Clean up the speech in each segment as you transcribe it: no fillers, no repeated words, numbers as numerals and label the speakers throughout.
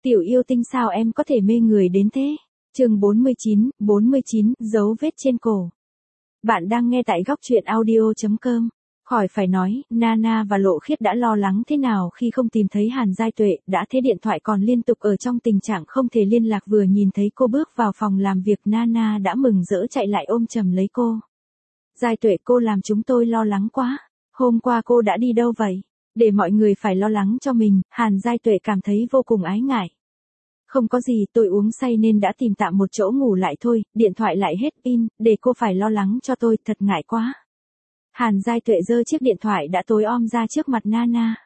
Speaker 1: Tiểu yêu tinh sao em có thể mê người đến thế? Chương 49, dấu vết trên cổ. Bạn đang nghe tại góc truyện audio.com. Khỏi phải nói, Nana và Lộ Khiết đã lo lắng thế nào khi không tìm thấy Hàn Giai Tuệ, đã thế điện thoại còn liên tục ở trong tình trạng không thể liên lạc. Vừa nhìn thấy cô bước vào phòng làm việc, Nana đã mừng rỡ chạy lại ôm chầm lấy cô. Giai Tuệ, cô làm chúng tôi lo lắng quá. Hôm qua cô đã đi đâu vậy? Để mọi người phải lo lắng cho mình, Hàn Giai Tuệ cảm thấy vô cùng ái ngại. Không có gì, tôi uống say nên đã tìm tạm một chỗ ngủ lại thôi, điện thoại lại hết pin, để cô phải lo lắng cho tôi, thật ngại quá. Hàn Giai Tuệ giơ chiếc điện thoại đã tối om ra trước mặt Nana.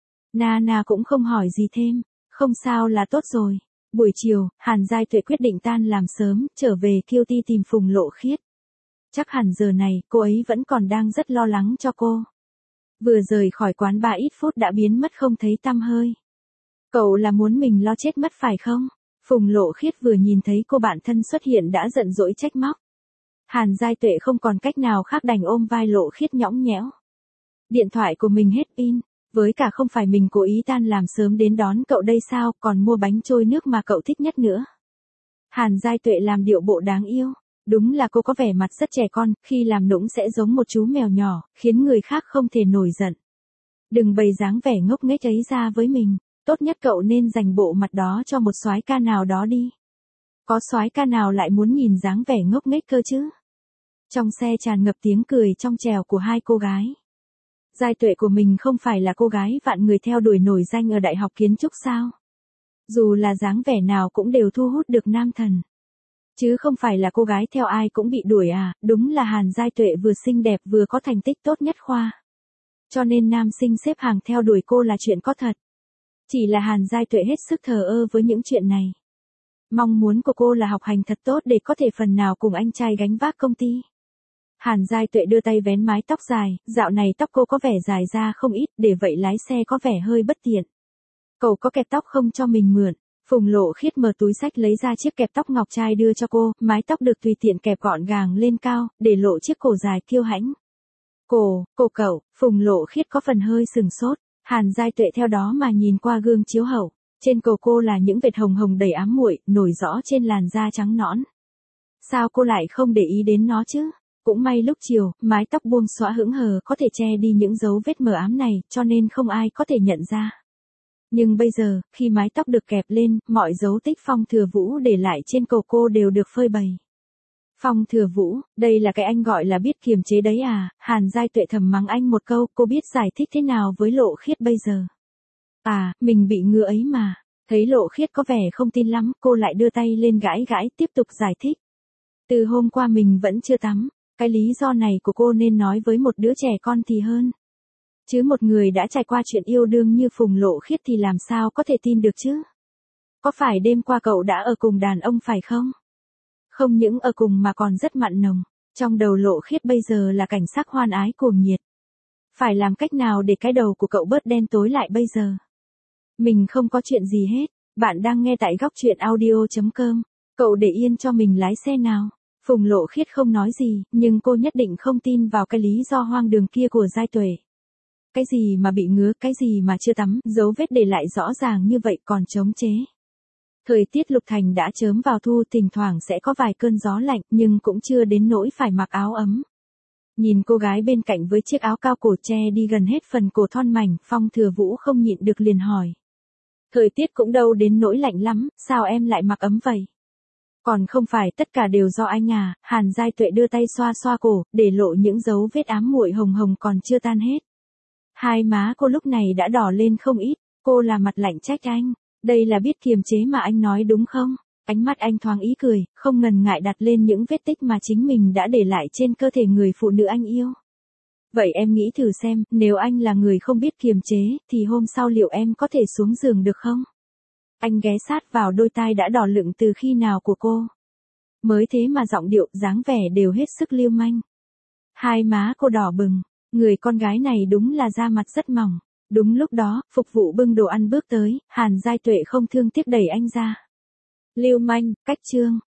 Speaker 1: Nana cũng không hỏi gì thêm, không sao là tốt rồi. Buổi chiều, Hàn Giai Tuệ quyết định tan làm sớm, trở về QT tìm Phùng Lộ Khiết. Chắc hẳn giờ này, cô ấy vẫn còn đang rất lo lắng cho cô. Vừa rời khỏi quán bar ít phút đã biến mất không thấy tăm hơi. Cậu là muốn mình lo chết mất phải không? Phùng Lộ Khiết vừa nhìn thấy cô bạn thân xuất hiện đã giận dỗi trách móc. Hàn Giai Tuệ không còn cách nào khác đành ôm vai Lộ Khiết nhõng nhẽo. Điện thoại của mình hết pin, với cả không phải mình cố ý tan làm sớm đến đón cậu đây sao, còn mua bánh trôi nước mà cậu thích nhất nữa. Hàn Giai Tuệ làm điệu bộ đáng yêu. Đúng là cô có vẻ mặt rất trẻ con, khi làm nũng sẽ giống một chú mèo nhỏ, khiến người khác không thể nổi giận. Đừng bày dáng vẻ ngốc nghếch ấy ra với mình, tốt nhất cậu nên dành bộ mặt đó cho một soái ca nào đó đi. Có soái ca nào lại muốn nhìn dáng vẻ ngốc nghếch cơ chứ? Trong xe tràn ngập tiếng cười trong trẻo của hai cô gái. Giai Tuệ của mình không phải là cô gái vạn người theo đuổi nổi danh ở Đại học Kiến trúc sao? Dù là dáng vẻ nào cũng đều thu hút được nam thần. Chứ không phải là cô gái theo ai cũng bị đuổi à, đúng là Hàn Giai Tuệ vừa xinh đẹp vừa có thành tích tốt nhất khoa. Cho nên nam sinh xếp hàng theo đuổi cô là chuyện có thật. Chỉ là Hàn Giai Tuệ hết sức thờ ơ với những chuyện này. Mong muốn của cô là học hành thật tốt để có thể phần nào cùng anh trai gánh vác công ty. Hàn Giai Tuệ đưa tay vén mái tóc dài, dạo này tóc cô có vẻ dài ra không ít, để vậy lái xe có vẻ hơi bất tiện. Cậu có kẹp tóc không cho mình mượn? Phùng Lộ Khiết mở túi xách lấy ra chiếc kẹp tóc ngọc trai đưa cho cô, mái tóc được tùy tiện kẹp gọn gàng lên cao, để lộ chiếc cổ dài kiêu hãnh. Cổ cậu, Phùng Lộ Khiết có phần hơi sừng sốt, Hàn Giai Tuệ theo đó mà nhìn qua gương chiếu hậu, trên cổ cô là những vệt hồng hồng đầy ám muội, nổi rõ trên làn da trắng nõn. Sao cô lại không để ý đến nó chứ? Cũng may lúc chiều, mái tóc buông xõa hững hờ có thể che đi những dấu vết mờ ám này, cho nên không ai có thể nhận ra. Nhưng bây giờ, khi mái tóc được kẹp lên, mọi dấu tích Phong Thừa Vũ để lại trên cổ cô đều được phơi bày. Phong Thừa Vũ, đây là cái anh gọi là biết kiềm chế đấy à? Hàn Giai Tuệ thầm mắng anh một câu, cô biết giải thích thế nào với Lộ Khiết bây giờ? À, mình bị ngứa ấy mà. Thấy Lộ Khiết có vẻ không tin lắm, cô lại đưa tay lên gãi gãi tiếp tục giải thích. Từ hôm qua mình vẫn chưa tắm, cái lý do này của cô nên nói với một đứa trẻ con thì hơn. Chứ một người đã trải qua chuyện yêu đương như Phùng Lộ Khiết thì làm sao có thể tin được chứ? Có phải đêm qua cậu đã ở cùng đàn ông phải không? Không những ở cùng mà còn rất mặn nồng. Trong đầu Lộ Khiết bây giờ là cảnh sắc hoan ái cuồng nhiệt. Phải làm cách nào để cái đầu của cậu bớt đen tối lại bây giờ? Mình không có chuyện gì hết. Bạn đang nghe tại góc truyện audio.com. Cậu để yên cho mình lái xe nào. Phùng Lộ Khiết không nói gì, nhưng cô nhất định không tin vào cái lý do hoang đường kia của Giai Tuệ. Cái gì mà bị ngứa, cái gì mà chưa tắm, dấu vết để lại rõ ràng như vậy còn chống chế. Thời tiết Lục Thành đã chớm vào thu, thỉnh thoảng sẽ có vài cơn gió lạnh, nhưng cũng chưa đến nỗi phải mặc áo ấm. Nhìn cô gái bên cạnh với chiếc áo cao cổ che đi gần hết phần cổ thon mảnh, Phong Thừa Vũ không nhịn được liền hỏi. Thời tiết cũng đâu đến nỗi lạnh lắm, sao em lại mặc ấm vậy? Còn không phải tất cả đều do anh à? Hàn Giai Tuệ đưa tay xoa xoa cổ, để lộ những dấu vết ám muội hồng hồng còn chưa tan hết. Hai má cô lúc này đã đỏ lên không ít, cô là mặt lạnh trách anh. Đây là biết kiềm chế mà anh nói đúng không? Ánh mắt anh thoáng ý cười, không ngần ngại đặt lên những vết tích mà chính mình đã để lại trên cơ thể người phụ nữ anh yêu. Vậy em nghĩ thử xem, nếu anh là người không biết kiềm chế, thì hôm sau liệu em có thể xuống giường được không? Anh ghé sát vào đôi tai đã đỏ lựng từ khi nào của cô. Mới thế mà giọng điệu, dáng vẻ đều hết sức lưu manh. Hai má cô đỏ bừng. Người con gái này đúng là da mặt rất mỏng. Đúng lúc đó, phục vụ bưng đồ ăn bước tới, Hàn Giai Tuệ không thương tiếc đẩy anh ra. Lưu manh, cách chương.